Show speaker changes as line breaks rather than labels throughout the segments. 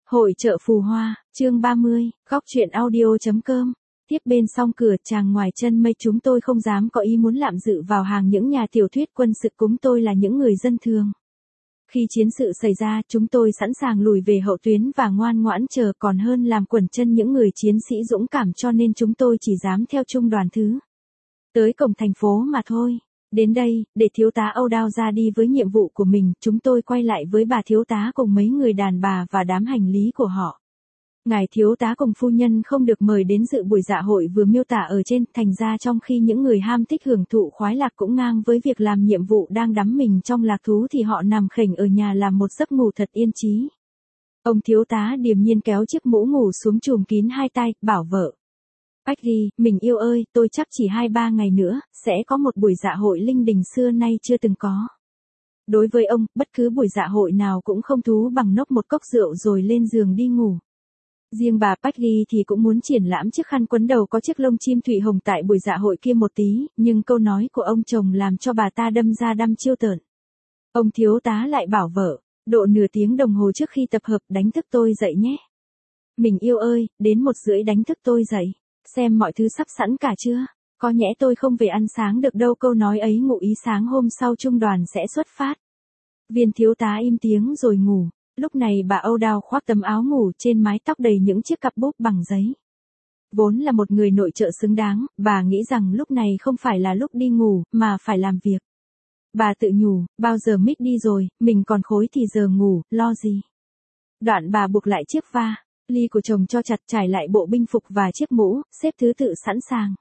Hội chợ phù hoa, chương 30, góc chuyện audio.com. Tiếp bên song cửa chàng ngoài chân mây, chúng tôi không dám có ý muốn lạm dự vào hàng những nhà tiểu thuyết quân sự, chúng tôi là những người dân thường. Khi chiến sự xảy ra, chúng tôi sẵn sàng lùi về hậu tuyến và ngoan ngoãn chờ, còn hơn làm quẩn chân những người chiến sĩ dũng cảm, cho nên chúng tôi chỉ dám theo trung đoàn thứ tới cổng thành phố mà thôi. Đến đây, để thiếu tá Âu Đao ra đi với nhiệm vụ của mình, chúng tôi quay lại với bà thiếu tá cùng mấy người đàn bà và đám hành lý của họ. Ngài thiếu tá cùng phu nhân không được mời đến dự buổi dạ hội vừa miêu tả ở trên, thành ra trong khi những người ham thích hưởng thụ khoái lạc cũng ngang với việc làm nhiệm vụ đang đắm mình trong lạc thú, thì họ nằm khểnh ở nhà làm một giấc ngủ thật yên trí. Ông thiếu tá điềm nhiên kéo chiếc mũ ngủ xuống trùm kín hai tay, bảo vợ Peggy, mình yêu ơi, tôi chắc chỉ 2-3 ngày nữa, sẽ có một buổi dạ hội linh đình xưa nay chưa từng có. Đối với ông, bất cứ buổi dạ hội nào cũng không thú bằng nốc một cốc rượu rồi lên giường đi ngủ. Riêng bà Peggy thì cũng muốn triển lãm chiếc khăn quấn đầu có chiếc lông chim thủy hồng tại buổi dạ hội kia một tí, nhưng câu nói của ông chồng làm cho bà ta đâm ra đăm chiêu tởn. Ông thiếu tá lại bảo vợ, độ nửa tiếng đồng hồ trước khi tập hợp đánh thức tôi dậy nhé. Mình yêu ơi, đến 1:30 đánh thức tôi dậy. Xem mọi thứ sắp sẵn cả chưa? Có nhẽ tôi không về ăn sáng được đâu. Câu nói ấy ngụ ý sáng hôm sau trung đoàn sẽ xuất phát. Viên thiếu tá im tiếng rồi ngủ. Lúc này bà Âu Đao khoác tấm áo ngủ, trên mái tóc đầy những chiếc cặp búp bằng giấy. Vốn là một người nội trợ xứng đáng, bà nghĩ rằng lúc này không phải là lúc đi ngủ, mà phải làm việc. Bà tự nhủ, bao giờ mít đi rồi, mình còn khối thì giờ ngủ, lo gì. Đoạn bà buộc lại chiếc va ly của chồng cho chặt, trải lại bộ binh phục và chiếc mũ, xếp thứ tự sẵn sàng.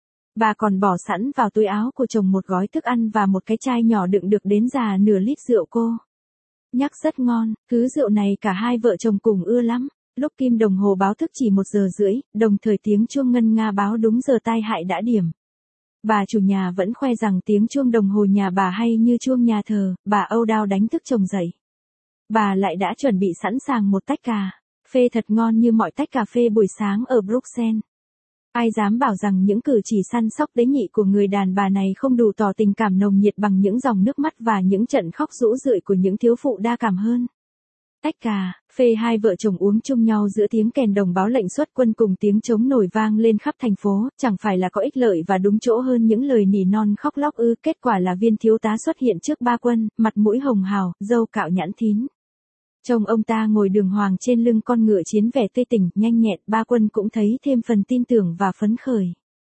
Bà còn bỏ sẵn vào túi áo của chồng một gói thức ăn và một cái chai nhỏ đựng được đến già nửa lít rượu cô nhắc rất ngon, thứ rượu này cả hai vợ chồng cùng ưa lắm. Lúc kim đồng hồ báo thức chỉ 1:30, đồng thời tiếng chuông ngân nga báo đúng giờ tai hại đã điểm. Bà chủ nhà vẫn khoe rằng tiếng chuông đồng hồ nhà bà hay như chuông nhà thờ. Bà Âu Đao đánh thức chồng dậy. Bà lại đã chuẩn bị sẵn sàng một tách cà phê thật ngon như mọi tách cà phê buổi sáng ở Bruxelles. Ai dám bảo rằng những cử chỉ săn sóc tế nhị của người đàn bà này không đủ tỏ tình cảm nồng nhiệt bằng những dòng nước mắt và những trận khóc rũ rượi của những thiếu phụ đa cảm hơn. Tách cà phê hai vợ chồng uống chung nhau giữa tiếng kèn đồng báo lệnh xuất quân cùng tiếng trống nổi vang lên khắp thành phố, chẳng phải là có ích lợi và đúng chỗ hơn những lời nỉ non khóc lóc ư? Kết quả là viên thiếu tá xuất hiện trước ba quân, mặt mũi hồng hào, râu cạo nhẵn thín. Trông ông ta ngồi đường hoàng trên lưng con ngựa chiến, vẻ tươi tỉnh, nhanh nhẹn, ba quân cũng thấy thêm phần tin tưởng và phấn khởi.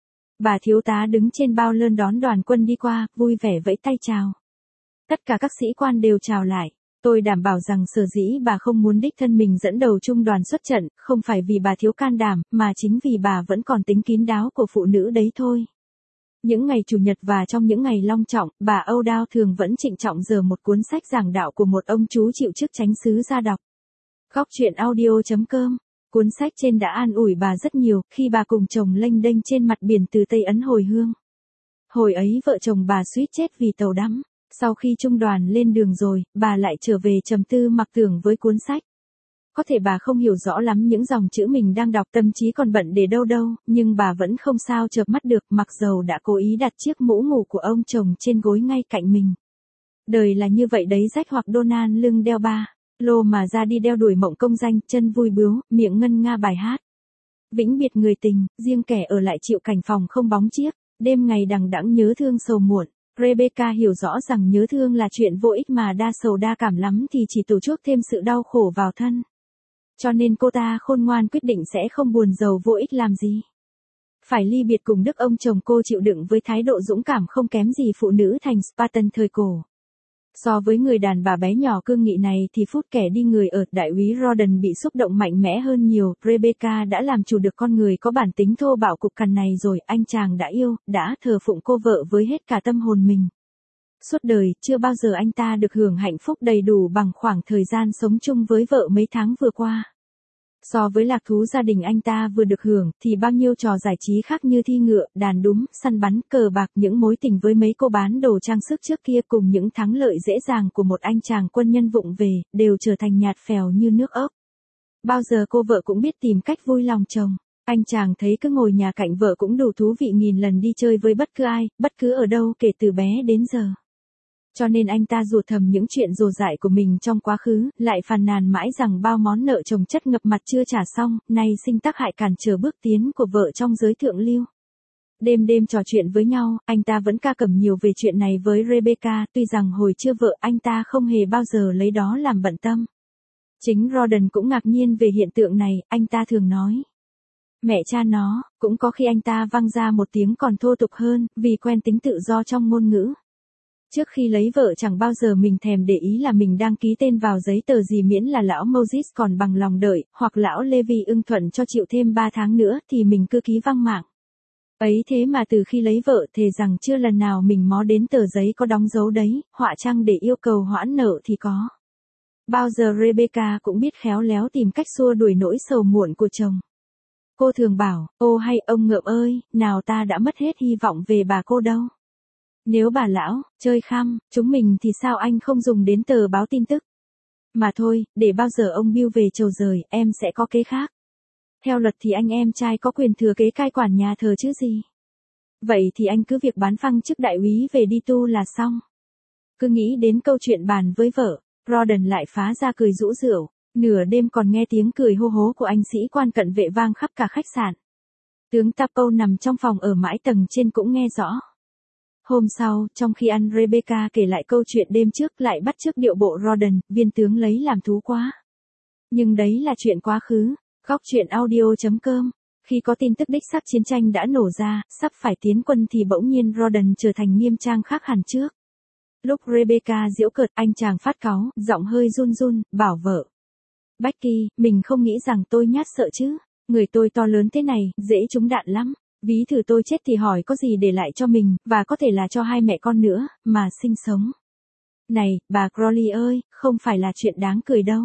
Bà thiếu tá đứng trên bao lơn đón đoàn quân đi qua, vui vẻ vẫy tay chào. Tất cả các sĩ quan đều chào lại. Tôi đảm bảo rằng sở dĩ bà không muốn đích thân mình dẫn đầu trung đoàn xuất trận, không phải vì bà thiếu can đảm, mà chính vì bà vẫn còn tính kín đáo của phụ nữ đấy thôi. Những ngày chủ nhật và trong những ngày long trọng, bà Âu Đao thường vẫn trịnh trọng giở một cuốn sách giảng đạo của một ông chú chịu chức chánh xứ ra đọc. Góc chuyện audio.com. Cuốn sách trên đã an ủi bà rất nhiều khi bà cùng chồng lênh đênh trên mặt biển từ Tây Ấn hồi hương. Hồi ấy vợ chồng bà suýt chết vì tàu đắm. Sau khi trung đoàn lên đường rồi, bà lại trở về trầm tư mặc tưởng với cuốn sách. Có thể bà không hiểu rõ lắm những dòng chữ mình đang đọc, tâm trí còn bận để đâu, nhưng bà vẫn không sao chợp mắt được, mặc dầu đã cố ý đặt chiếc mũ ngủ của ông chồng trên gối ngay cạnh mình. Đời là như vậy đấy, rách hoặc Donald lưng đeo ba lô mà ra đi đeo đuổi mộng công danh, chân vui bướu, miệng ngân nga bài hát. Vĩnh biệt người tình, riêng kẻ ở lại chịu cảnh phòng không bóng chiếc, đêm ngày đằng đẵng nhớ thương sầu muộn. Rebecca hiểu rõ rằng nhớ thương là chuyện vô ích, mà đa sầu đa cảm lắm thì chỉ tổ chuốc thêm sự đau khổ vào thân. Cho nên cô ta khôn ngoan quyết định sẽ không buồn rầu vô ích làm gì. Phải ly biệt cùng Đức, ông chồng cô chịu đựng với thái độ dũng cảm không kém gì phụ nữ thành Spartan thời cổ. So với người đàn bà bé nhỏ cương nghị này thì phút kẻ đi người ở đại úy Rawdon bị xúc động mạnh mẽ hơn nhiều. Rebecca đã làm chủ được con người có bản tính thô bạo cục cằn này rồi, anh chàng đã yêu, đã thờ phụng cô vợ với hết cả tâm hồn mình. Suốt đời, chưa bao giờ anh ta được hưởng hạnh phúc đầy đủ bằng khoảng thời gian sống chung với vợ mấy tháng vừa qua. So với lạc thú gia đình anh ta vừa được hưởng, thì bao nhiêu trò giải trí khác như thi ngựa, đàn đúm, săn bắn, cờ bạc, những mối tình với mấy cô bán đồ trang sức trước kia cùng những thắng lợi dễ dàng của một anh chàng quân nhân vụng về, đều trở thành nhạt phèo như nước ốc. Bao giờ cô vợ cũng biết tìm cách vui lòng chồng. Anh chàng thấy cứ ngồi nhà cạnh vợ cũng đủ thú vị nghìn lần đi chơi với bất cứ ai, bất cứ ở đâu kể từ bé đến giờ. Cho nên anh ta rủa thầm những chuyện rồ dại của mình trong quá khứ, lại phàn nàn mãi rằng bao món nợ chồng chất ngập mặt chưa trả xong, nay sinh tác hại cản trở bước tiến của vợ trong giới thượng lưu. Đêm đêm trò chuyện với nhau, anh ta vẫn ca cẩm nhiều về chuyện này với Rebecca, tuy rằng hồi chưa vợ anh ta không hề bao giờ lấy đó làm bận tâm. Chính Rawdon cũng ngạc nhiên về hiện tượng này, anh ta thường nói. Mẹ cha nó, cũng có khi anh ta văng ra một tiếng còn thô tục hơn, vì quen tính tự do trong ngôn ngữ. Trước khi lấy vợ chẳng bao giờ mình thèm để ý là mình đang ký tên vào giấy tờ gì miễn là lão Moses còn bằng lòng đợi, hoặc lão Levi ưng thuận cho chịu thêm 3 tháng nữa thì mình cứ ký văng mạng. Ấy thế mà từ khi lấy vợ thề rằng chưa lần nào mình mó đến tờ giấy có đóng dấu đấy, họa chăng để yêu cầu hoãn nợ thì có. Bao giờ Rebecca cũng biết khéo léo tìm cách xua đuổi nỗi sầu muộn của chồng. Cô thường bảo, ô hay ông ngợm ơi, nào ta đã mất hết hy vọng về bà cô đâu. Nếu bà lão, chơi khăm, chúng mình thì sao anh không dùng đến tờ báo tin tức. Mà thôi, để bao giờ ông Bill về chầu rời, em sẽ có kế khác. Theo luật thì anh em trai có quyền thừa kế cai quản nhà thờ chứ gì. Vậy thì anh cứ việc bán phăng chức đại úy về đi tu là xong. Cứ nghĩ đến câu chuyện bàn với vợ, Rawdon lại phá ra cười rũ rượi. Nửa đêm còn nghe tiếng cười hô hố của anh sĩ quan cận vệ vang khắp cả khách sạn. Tướng Tapo nằm trong phòng ở mãi tầng trên cũng nghe rõ. Hôm sau, trong khi ăn Rebecca kể lại câu chuyện đêm trước lại bắt chước điệu bộ Rawdon, viên tướng lấy làm thú quá. Nhưng đấy là chuyện quá khứ. Góc truyện audio.com. Khi có tin tức đích xác chiến tranh đã nổ ra, sắp phải tiến quân thì bỗng nhiên Rawdon trở thành nghiêm trang khác hẳn trước. Lúc Rebecca giễu cợt, anh chàng phát cáu, giọng hơi run run, bảo vợ. Becky, mình không nghĩ rằng tôi nhát sợ chứ. Người tôi to lớn thế này, dễ trúng đạn lắm. Ví thử tôi chết thì hỏi có gì để lại cho mình, và có thể là cho hai mẹ con nữa, mà sinh sống. Này, bà Crowley ơi, không phải là chuyện đáng cười đâu.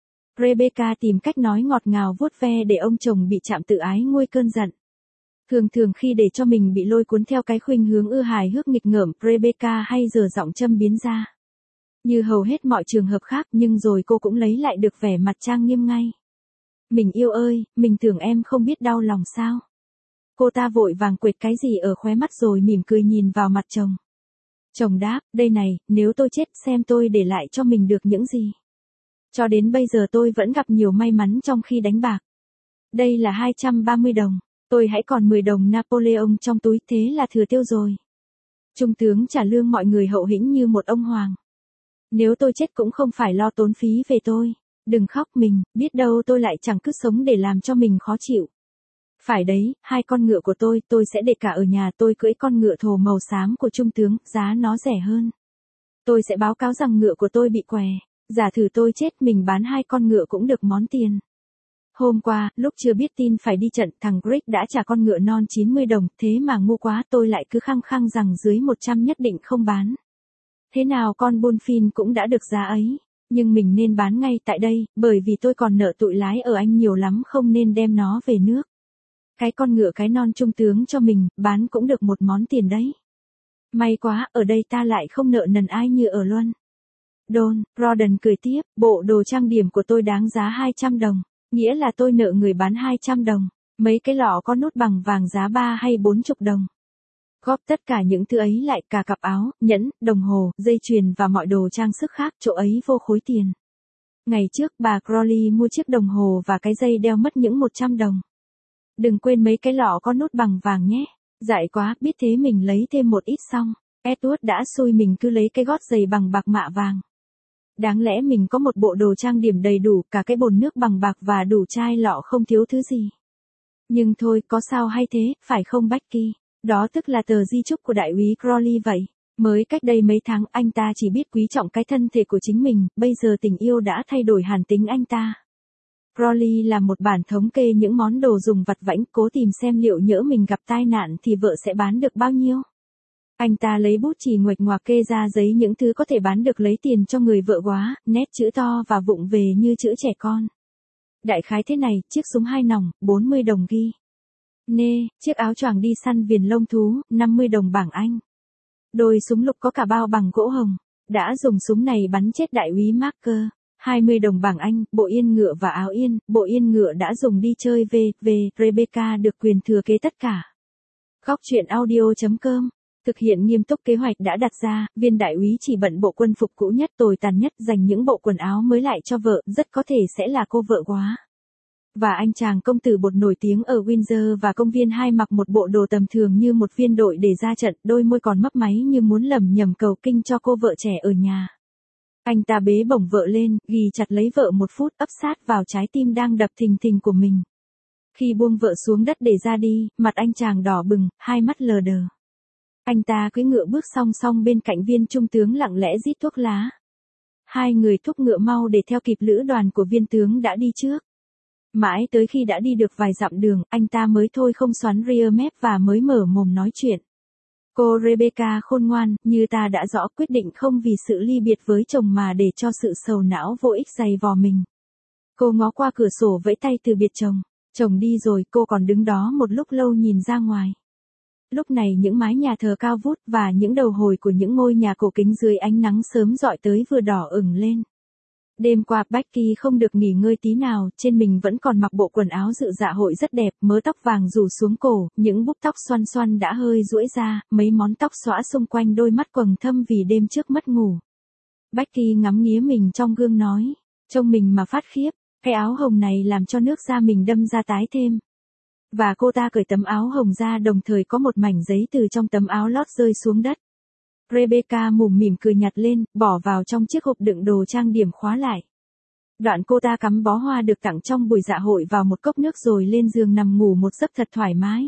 Rebecca tìm cách nói ngọt ngào vuốt ve để ông chồng bị chạm tự ái nguôi cơn giận. Thường thường khi để cho mình bị lôi cuốn theo cái khuynh hướng ưa hài hước nghịch ngợm, Rebecca hay giở giọng châm biếm ra. Như hầu hết mọi trường hợp khác nhưng rồi cô cũng lấy lại được vẻ mặt trang nghiêm ngay. Mình yêu ơi, mình tưởng em không biết đau lòng sao. Cô ta vội vàng quệt cái gì ở khóe mắt rồi mỉm cười nhìn vào mặt chồng. Chồng đáp, đây này, nếu tôi chết xem tôi để lại cho mình được những gì. Cho đến bây giờ tôi vẫn gặp nhiều may mắn trong khi đánh bạc. Đây là 230 đồng, tôi hãy còn 10 đồng Napoleon trong túi, thế là thừa tiêu rồi. Trung tướng trả lương mọi người hậu hĩnh như một ông hoàng. Nếu tôi chết cũng không phải lo tốn phí về tôi. Đừng khóc mình, biết đâu tôi lại chẳng cứ sống để làm cho mình khó chịu. Phải đấy, 2 con ngựa của tôi sẽ để cả ở nhà tôi cưỡi con ngựa thồ màu xám của trung tướng, giá nó rẻ hơn. Tôi sẽ báo cáo rằng ngựa của tôi bị què. Giả thử tôi chết mình bán 2 con ngựa cũng được món tiền. Hôm qua, lúc chưa biết tin phải đi trận, thằng Greg đã trả con ngựa non 90 đồng, thế mà ngu quá tôi lại cứ khăng khăng rằng dưới 100 nhất định không bán. Thế nào con Bullfin cũng đã được giá ấy, nhưng mình nên bán ngay tại đây, bởi vì tôi còn nợ tụi lái ở Anh nhiều lắm không nên đem nó về nước. Cái con ngựa cái non trung tướng cho mình, bán cũng được một món tiền đấy. May quá, ở đây ta lại không nợ nần ai như ở Luân. Rawdon cười tiếp, bộ đồ trang điểm của tôi đáng giá 200 đồng, nghĩa là tôi nợ người bán 200 đồng, mấy cái lọ có nút bằng vàng giá 3 hay 40 đồng. Góp tất cả những thứ ấy lại, cả cặp áo, nhẫn, đồng hồ, dây chuyền và mọi đồ trang sức khác, chỗ ấy vô khối tiền. Ngày trước bà Crowley mua chiếc đồng hồ và cái dây đeo mất những 100 đồng. Đừng quên mấy cái lọ có nút bằng vàng nhé. Dại quá, biết thế mình lấy thêm một ít xong. Edward đã xui mình cứ lấy cái gót giày bằng bạc mạ vàng. Đáng lẽ mình có một bộ đồ trang điểm đầy đủ, cả cái bồn nước bằng bạc và đủ chai lọ không thiếu thứ gì. Nhưng thôi, có sao hay thế, phải không Becky? Đó tức là tờ di chúc của đại úy Crowley vậy. Mới cách đây mấy tháng anh ta chỉ biết quý trọng cái thân thể của chính mình, bây giờ tình yêu đã thay đổi hẳn tính anh ta. Crowley là một bản thống kê những món đồ dùng vặt vãnh, cố tìm xem liệu nhỡ mình gặp tai nạn thì vợ sẽ bán được bao nhiêu. Anh ta lấy bút chì nguệch ngoạc kê ra giấy những thứ có thể bán được lấy tiền cho người vợ quá, nét chữ to và vụng về như chữ trẻ con. Đại khái thế này, chiếc súng 2 nòng, 40 đồng ghi. Nê, chiếc áo choàng đi săn viền lông thú, 50 đồng bảng Anh. Đôi súng lục có cả bao bằng gỗ hồng. Đã dùng súng này bắn chết đại úy Marker. 20 đồng bảng Anh, bộ yên ngựa và áo yên, bộ yên ngựa đã dùng đi chơi về, Rebecca được quyền thừa kế tất cả. Góc truyện audio.com Thực hiện nghiêm túc kế hoạch đã đặt ra, viên đại úy chỉ bận bộ quân phục cũ nhất tồi tàn nhất, dành những bộ quần áo mới lại cho vợ, rất có thể sẽ là cô vợ quá. Và anh chàng công tử bột nổi tiếng ở Windsor và công viên 2 mặc một bộ đồ tầm thường như một viên đội để ra trận, đôi môi còn mấp máy như muốn lẩm nhẩm cầu kinh cho cô vợ trẻ ở nhà. Anh ta bế bổng vợ lên, ghì chặt lấy vợ một phút, ấp sát vào trái tim đang đập thình thình của mình. Khi buông vợ xuống đất để ra đi, mặt anh chàng đỏ bừng, hai mắt lờ đờ. Anh ta cưỡi ngựa bước song song bên cạnh viên trung tướng lặng lẽ rít thuốc lá. Hai người thúc ngựa mau để theo kịp lữ đoàn của viên tướng đã đi trước. Mãi tới khi đã đi được vài dặm đường, anh ta mới thôi không xoắn rear mép và mới mở mồm nói chuyện. Cô Rebecca khôn ngoan, như ta đã rõ, quyết định không vì sự ly biệt với chồng mà để cho sự sầu não vô ích dày vò mình. Cô ngó qua cửa sổ vẫy tay từ biệt chồng. Chồng đi rồi, cô còn đứng đó một lúc lâu nhìn ra ngoài. Lúc này những mái nhà thờ cao vút và những đầu hồi của những ngôi nhà cổ kính dưới ánh nắng sớm rọi tới vừa đỏ ửng lên. Đêm qua Becky không được nghỉ ngơi tí nào, trên mình vẫn còn mặc bộ quần áo dự dạ hội rất đẹp, mớ tóc vàng rủ xuống cổ, những búp tóc xoăn xoăn đã hơi duỗi ra, mấy món tóc xõa xung quanh đôi mắt quầng thâm vì đêm trước mất ngủ. Becky ngắm nghía mình trong gương nói, trông mình mà phát khiếp, cái áo hồng này làm cho nước da mình đâm ra tái thêm. Và cô ta cởi tấm áo hồng ra, đồng thời có một mảnh giấy từ trong tấm áo lót rơi xuống đất. Rebecca mủm mỉm cười nhặt lên, bỏ vào trong chiếc hộp đựng đồ trang điểm khóa lại. Đoạn cô ta cắm bó hoa được tặng trong buổi dạ hội vào một cốc nước rồi lên giường nằm ngủ một giấc thật thoải mái.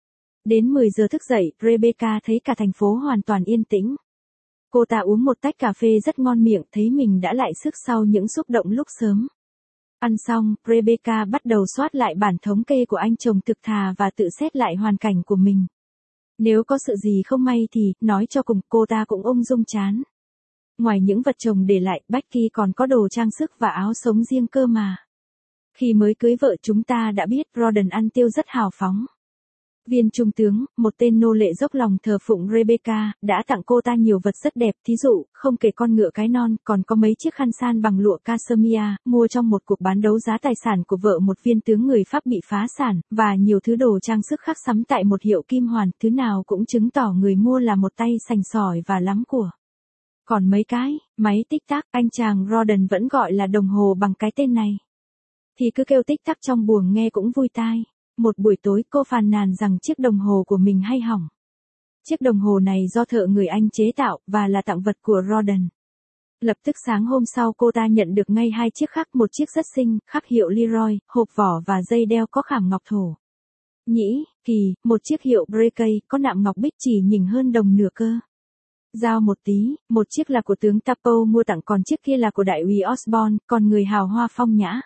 Đến 10 giờ thức dậy, Rebecca thấy cả thành phố hoàn toàn yên tĩnh. Cô ta uống một tách cà phê rất ngon miệng, thấy mình đã lại sức sau những xúc động lúc sớm. Ăn xong, Rebecca bắt đầu soát lại bản thống kê của anh chồng thực thà và tự xét lại hoàn cảnh của mình. Nếu có sự gì không may thì, nói cho cùng, cô ta cũng ung dung chán. Ngoài những vật chồng để lại, Becky còn có đồ trang sức và áo sống riêng cơ mà. Khi mới cưới vợ chúng ta đã biết Rawdon ăn tiêu rất hào phóng. Viên trung tướng, một tên nô lệ dốc lòng thờ phụng Rebecca, đã tặng cô ta nhiều vật rất đẹp, thí dụ, không kể con ngựa cái non, còn có mấy chiếc khăn san bằng lụa cashmere, mua trong một cuộc bán đấu giá tài sản của vợ một viên tướng người Pháp bị phá sản, và nhiều thứ đồ trang sức khác sắm tại một hiệu kim hoàn, thứ nào cũng chứng tỏ người mua là một tay sành sỏi và lắm của. Còn mấy cái, máy tích tắc, anh chàng Rawdon vẫn gọi là đồng hồ bằng cái tên này. Thì cứ kêu tích tắc trong buồng nghe cũng vui tai. Một buổi tối cô phàn nàn rằng chiếc đồng hồ của mình hay hỏng. Chiếc đồng hồ này do thợ người Anh chế tạo, và là tặng vật của Rawdon. Lập tức sáng hôm sau cô ta nhận được ngay hai chiếc khác, một chiếc rất xinh, khắc hiệu Leroy, hộp vỏ và dây đeo có khảm ngọc thổ. Nhĩ, kỳ, một chiếc hiệu Breakey, có nạm ngọc bích chỉ nhỉnh hơn đồng nửa cơ. Giao một tí, một chiếc là của tướng Tapo mua tặng, còn chiếc kia là của đại úy Osborne, còn người hào hoa phong nhã.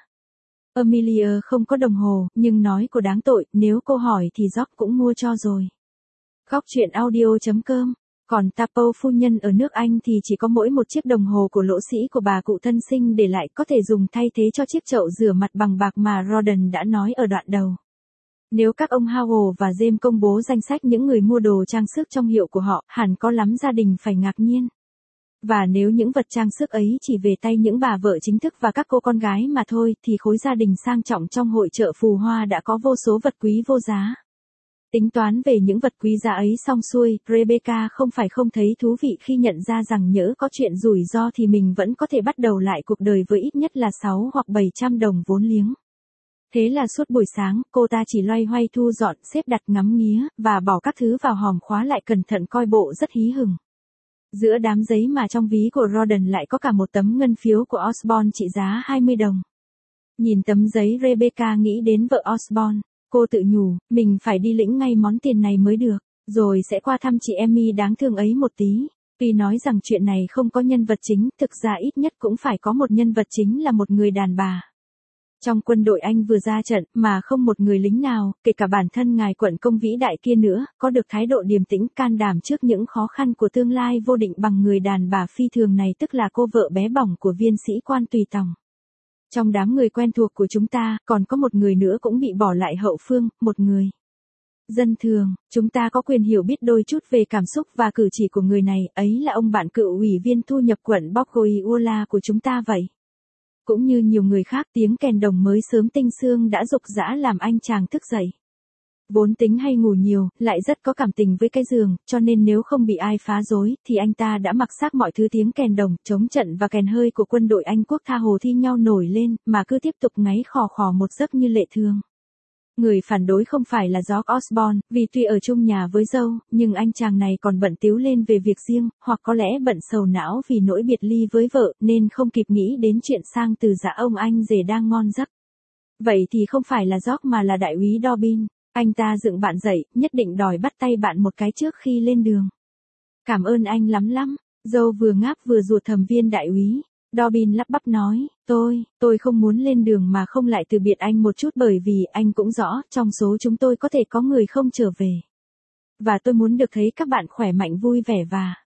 Amelia không có đồng hồ, nhưng nói cô đáng tội, nếu cô hỏi thì George cũng mua cho rồi. Góc truyện audio.com. Còn Tapo phu nhân ở nước Anh thì chỉ có mỗi một chiếc đồng hồ của lỗ sĩ của bà cụ thân sinh để lại, có thể dùng thay thế cho chiếc chậu rửa mặt bằng bạc mà Rawdon đã nói ở đoạn đầu. Nếu các ông Howell và James công bố danh sách những người mua đồ trang sức trong hiệu của họ, hẳn có lắm gia đình phải ngạc nhiên. Và nếu những vật trang sức ấy chỉ về tay những bà vợ chính thức và các cô con gái mà thôi, thì khối gia đình sang trọng trong hội chợ phù hoa đã có vô số vật quý vô giá. Tính toán về những vật quý giá ấy xong xuôi, Rebecca không phải không thấy thú vị khi nhận ra rằng nhỡ có chuyện rủi ro thì mình vẫn có thể bắt đầu lại cuộc đời với ít nhất là 6 hoặc 700 đồng vốn liếng. Thế là suốt buổi sáng, cô ta chỉ loay hoay thu dọn, xếp đặt, ngắm nghía, và bỏ các thứ vào hòm khóa lại cẩn thận, coi bộ rất hí hửng. Giữa đám giấy mà trong ví của Rawdon lại có cả một tấm ngân phiếu của Osborne trị giá 20 đồng. Nhìn tấm giấy, Rebecca nghĩ đến vợ Osborne. Cô tự nhủ, mình phải đi lĩnh ngay món tiền này mới được, rồi sẽ qua thăm chị Emmy đáng thương ấy một tí. Tuy nói rằng chuyện này không có nhân vật chính, thực ra ít nhất cũng phải có một nhân vật chính là một người đàn bà. Trong quân đội Anh vừa ra trận, mà không một người lính nào, kể cả bản thân ngài quận công vĩ đại kia nữa, có được thái độ điềm tĩnh can đảm trước những khó khăn của tương lai vô định bằng người đàn bà phi thường này, tức là cô vợ bé bỏng của viên sĩ quan tùy tòng. Trong đám người quen thuộc của chúng ta, còn có một người nữa cũng bị bỏ lại hậu phương, một người dân thường. Chúng ta có quyền hiểu biết đôi chút về cảm xúc và cử chỉ của người này, ấy là ông bạn cựu ủy viên thu nhập quận Bogoiuola của chúng ta vậy. Cũng như nhiều người khác, tiếng kèn đồng mới sớm tinh sương đã rục rã làm anh chàng thức dậy. Vốn tính hay ngủ nhiều, lại rất có cảm tình với cái giường, cho nên nếu không bị ai phá rối, thì anh ta đã mặc xác mọi thứ tiếng kèn đồng, trống trận và kèn hơi của quân đội Anh quốc tha hồ thi nhau nổi lên, mà cứ tiếp tục ngáy khò khò một giấc như lệ thường. Người phản đối không phải là George Osborne, vì tuy ở chung nhà với dâu, nhưng anh chàng này còn bận tíu lên về việc riêng, hoặc có lẽ bận sầu não vì nỗi biệt ly với vợ, nên không kịp nghĩ đến chuyện sang từ dạ ông anh rể đang ngon giấc. Vậy thì không phải là George mà là đại úy Dobbin. Anh ta dựng bạn dậy, nhất định đòi bắt tay bạn một cái trước khi lên đường. Cảm ơn anh lắm lắm. Dâu vừa ngáp vừa rụt thầm viên đại úy. Dobbin lắp bắp nói, tôi không muốn lên đường mà không lại từ biệt anh một chút, bởi vì anh cũng rõ, trong số chúng tôi có thể có người không trở về. Và tôi muốn được thấy các bạn khỏe mạnh vui vẻ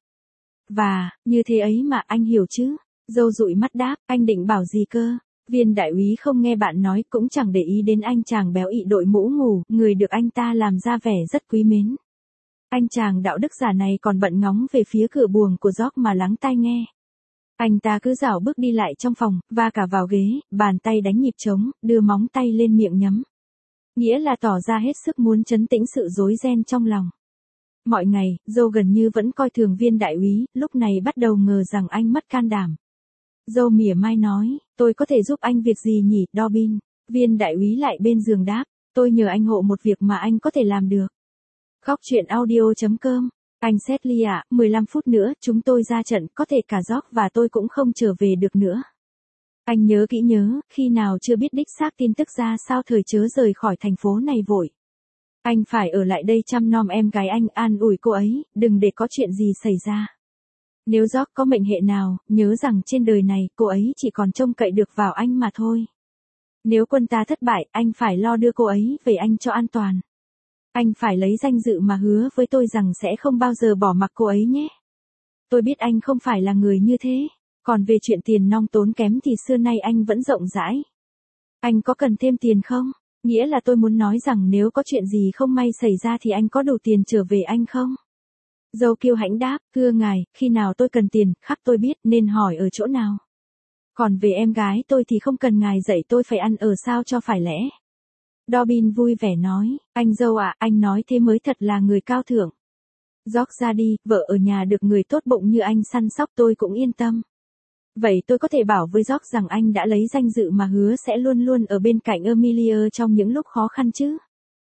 và, như thế ấy mà, anh hiểu chứ? Dâu dụi mắt đáp, anh định bảo gì cơ? Viên đại úy không nghe bạn nói, cũng chẳng để ý đến anh chàng béo ị đội mũ ngủ, người được anh ta làm ra vẻ rất quý mến. Anh chàng đạo đức giả này còn bận ngóng về phía cửa buồng của George mà lắng tai nghe. Anh ta cứ rảo bước đi lại trong phòng, va cả vào ghế, bàn tay đánh nhịp trống, đưa móng tay lên miệng nhắm. Nghĩa là tỏ ra hết sức muốn trấn tĩnh sự rối ren trong lòng. Mọi ngày, Joe gần như vẫn coi thường viên đại úy, lúc này bắt đầu ngờ rằng anh mất can đảm. Joe mỉa mai nói, tôi có thể giúp anh việc gì nhỉ, Dobbin? Viên đại úy lại bên giường đáp, tôi nhờ anh hộ một việc mà anh có thể làm được. Khóc chuyện audio.com. Anh Sedley ạ, 15 phút nữa, chúng tôi ra trận, có thể cả George và tôi cũng không trở về được nữa. Anh nhớ kỹ nhớ, khi nào chưa biết đích xác tin tức ra sao thời chớ rời khỏi thành phố này vội. Anh phải ở lại đây chăm nom em gái anh, an ủi cô ấy, đừng để có chuyện gì xảy ra. Nếu George có mệnh hệ nào, nhớ rằng trên đời này, cô ấy chỉ còn trông cậy được vào anh mà thôi. Nếu quân ta thất bại, anh phải lo đưa cô ấy về Anh cho an toàn. Anh phải lấy danh dự mà hứa với tôi rằng sẽ không bao giờ bỏ mặc cô ấy nhé. Tôi biết anh không phải là người như thế. Còn về chuyện tiền nong tốn kém thì xưa nay anh vẫn rộng rãi. Anh có cần thêm tiền không? Nghĩa là tôi muốn nói rằng nếu có chuyện gì không may xảy ra thì anh có đủ tiền trở về Anh không? Dâu kiêu hãnh đáp, thưa ngài, khi nào tôi cần tiền, khắc tôi biết, nên hỏi ở chỗ nào. Còn về em gái tôi thì không cần ngài dạy tôi phải ăn ở sao cho phải lẽ. Dobbin vui vẻ nói, anh dâu ạ, anh nói thế mới thật là người cao thượng. George ra đi, vợ ở nhà được người tốt bụng như anh săn sóc tôi cũng yên tâm. Vậy tôi có thể bảo với George rằng anh đã lấy danh dự mà hứa sẽ luôn luôn ở bên cạnh Amelia trong những lúc khó khăn chứ?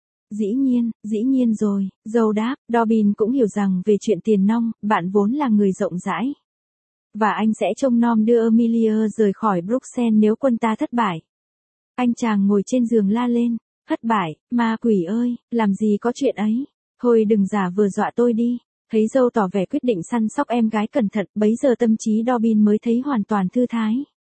Dĩ nhiên rồi, dâu đáp, Dobbin cũng hiểu rằng về chuyện tiền nong, bạn vốn là người rộng rãi. Và anh sẽ trông nom đưa Amelia rời khỏi Bruxelles nếu quân ta thất bại. Anh chàng ngồi trên giường la lên, thất bại, ma quỷ ơi, làm gì có chuyện ấy, thôi đừng giả vờ dọa tôi đi. Thấy dâu tỏ vẻ quyết định săn sóc em gái cẩn thận, bấy giờ tâm trí Dobbin mới thấy hoàn toàn thư thái.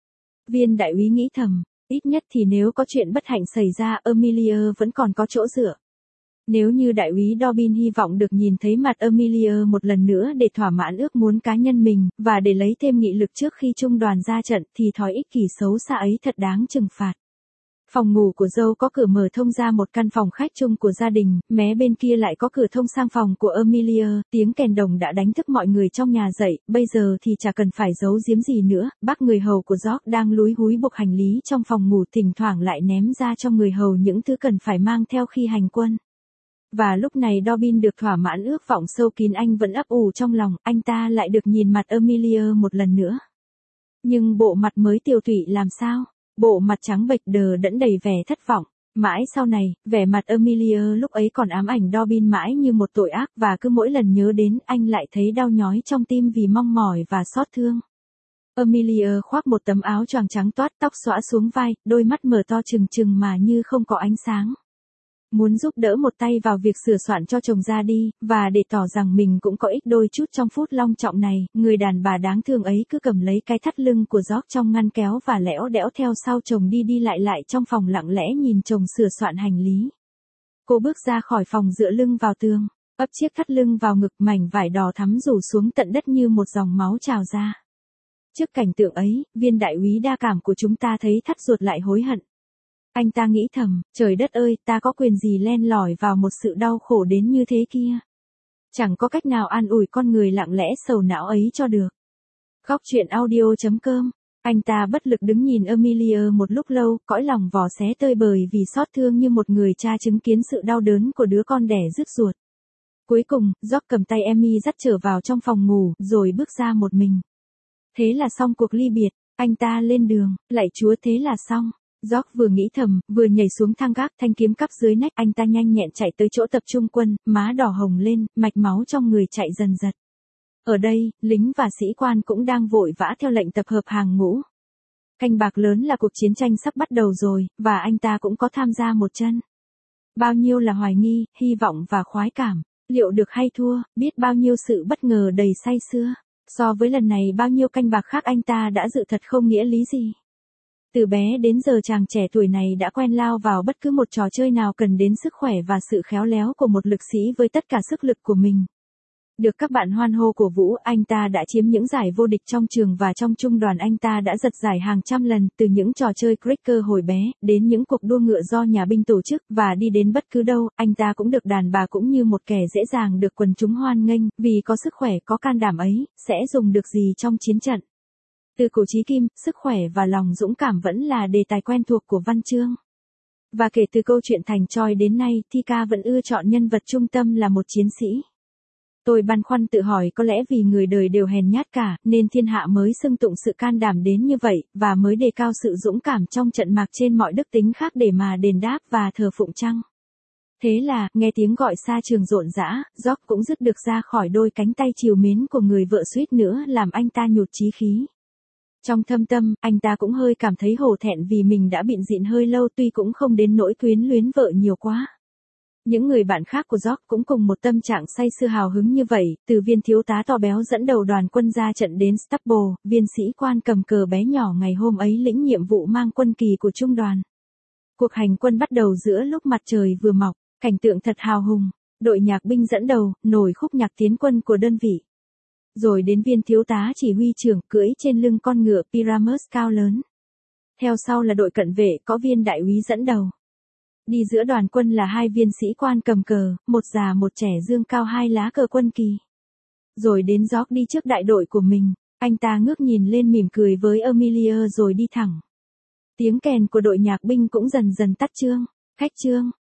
Viên đại úy nghĩ thầm, ít nhất thì nếu có chuyện bất hạnh xảy ra, Amelia vẫn còn có chỗ dựa. Nếu như đại úy Dobbin hy vọng được nhìn thấy mặt Amelia một lần nữa để thỏa mãn ước muốn cá nhân mình, và để lấy thêm nghị lực trước khi trung đoàn ra trận, thì thói ích kỷ xấu xa ấy thật đáng trừng phạt. Phòng ngủ của dâu có cửa mở thông ra một căn phòng khách chung của gia đình, mé bên kia lại có cửa thông sang phòng của Amelia, tiếng kèn đồng đã đánh thức mọi người trong nhà dậy, bây giờ thì chả cần phải giấu giếm gì nữa, bác người hầu của George đang lúi húi buộc hành lý trong phòng ngủ, thỉnh thoảng lại ném ra cho người hầu những thứ cần phải mang theo khi hành quân. Và lúc này Dobbin được thỏa mãn ước vọng sâu kín anh vẫn ấp ủ trong lòng, anh ta lại được nhìn mặt Amelia một lần nữa. Nhưng bộ mặt mới tiều tụy làm sao? Bộ mặt trắng bệch đờ đẫn đầy vẻ thất vọng. Mãi sau này, vẻ mặt Amelia lúc ấy còn ám ảnh Dobbin mãi như một tội ác, và cứ mỗi lần nhớ đến, anh lại thấy đau nhói trong tim vì mong mỏi và xót thương. Amelia khoác một tấm áo choàng trắng toát, tóc xõa xuống vai, đôi mắt mở to trừng trừng mà như không có ánh sáng. Muốn giúp đỡ một tay vào việc sửa soạn cho chồng ra đi, và để tỏ rằng mình cũng có ích đôi chút trong phút long trọng này, người đàn bà đáng thương ấy cứ cầm lấy cái thắt lưng của George trong ngăn kéo và lẽo đẽo theo sau chồng đi lại trong phòng, lặng lẽ nhìn chồng sửa soạn hành lý. Cô bước ra khỏi phòng dựa lưng vào tường, ấp chiếc thắt lưng vào ngực, mảnh vải đỏ thắm rủ xuống tận đất như một dòng máu trào ra. Trước cảnh tượng ấy, viên đại úy đa cảm của chúng ta thấy thắt ruột lại hối hận. Anh ta nghĩ thầm, trời đất ơi, ta có quyền gì len lỏi vào một sự đau khổ đến như thế kia. Chẳng có cách nào an ủi con người lặng lẽ sầu não ấy cho được. Khóc chuyện audio.com Anh ta bất lực đứng nhìn Amelia một lúc lâu, cõi lòng vỏ xé tơi bời vì xót thương như một người cha chứng kiến sự đau đớn của đứa con đẻ rứt ruột. Cuối cùng, George cầm tay Amy dắt trở vào trong phòng ngủ, rồi bước ra một mình. Thế là xong cuộc ly biệt, anh ta lên đường, lạy Chúa thế là xong. George vừa nghĩ thầm, vừa nhảy xuống thang gác, thanh kiếm cắp dưới nách, anh ta nhanh nhẹn chạy tới chỗ tập trung quân, má đỏ hồng lên, mạch máu trong người chạy dần dật. Ở đây, lính và sĩ quan cũng đang vội vã theo lệnh tập hợp hàng ngũ. Canh bạc lớn là cuộc chiến tranh sắp bắt đầu rồi, và anh ta cũng có tham gia một chân. Bao nhiêu là hoài nghi, hy vọng và khoái cảm, liệu được hay thua, biết bao nhiêu sự bất ngờ đầy say sưa. So với lần này bao nhiêu canh bạc khác anh ta đã dự thật không nghĩa lý gì. Từ bé đến giờ chàng trẻ tuổi này đã quen lao vào bất cứ một trò chơi nào cần đến sức khỏe và sự khéo léo của một lực sĩ với tất cả sức lực của mình. Được các bạn hoan hô cổ vũ, anh ta đã chiếm những giải vô địch trong trường và trong trung đoàn, anh ta đã giật giải hàng trăm lần, từ những trò chơi cricket hồi bé, đến những cuộc đua ngựa do nhà binh tổ chức, và đi đến bất cứ đâu, anh ta cũng được đàn bà cũng như một kẻ dễ dàng được quần chúng hoan nghênh, vì có sức khỏe, có can đảm ấy, sẽ dùng được gì trong chiến trận. Từ cổ chí kim, sức khỏe và lòng dũng cảm vẫn là đề tài quen thuộc của văn chương. Và kể từ câu chuyện Thành Troy đến nay, Thika vẫn ưa chọn nhân vật trung tâm là một chiến sĩ. Tôi băn khoăn tự hỏi có lẽ vì người đời đều hèn nhát cả, nên thiên hạ mới xưng tụng sự can đảm đến như vậy, và mới đề cao sự dũng cảm trong trận mạc trên mọi đức tính khác để mà đền đáp và thờ phụng chăng. Thế là, nghe tiếng gọi xa trường rộn rã, George cũng dứt được ra khỏi đôi cánh tay trìu mến của người vợ suýt nữa làm anh ta nhụt chí khí. Trong thâm tâm, anh ta cũng hơi cảm thấy hổ thẹn vì mình đã bịn dịn hơi lâu, tuy cũng không đến nỗi quyến luyến vợ nhiều quá. Những người bạn khác của George cũng cùng một tâm trạng say sưa hào hứng như vậy, từ viên thiếu tá to béo dẫn đầu đoàn quân ra trận đến Stubble, viên sĩ quan cầm cờ bé nhỏ ngày hôm ấy lĩnh nhiệm vụ mang quân kỳ của trung đoàn. Cuộc hành quân bắt đầu giữa lúc mặt trời vừa mọc, cảnh tượng thật hào hùng, đội nhạc binh dẫn đầu, nổi khúc nhạc tiến quân của đơn vị. Rồi đến viên thiếu tá chỉ huy trưởng cưỡi trên lưng con ngựa Pyramus cao lớn. Theo sau là đội cận vệ có viên đại úy dẫn đầu. Đi giữa đoàn quân là hai viên sĩ quan cầm cờ, một già một trẻ dương cao hai lá cờ quân kỳ. Rồi đến George đi trước đại đội của mình, anh ta ngước nhìn lên mỉm cười với Amelia rồi đi thẳng. Tiếng kèn của đội nhạc binh cũng dần dần tắt chương, khách chương.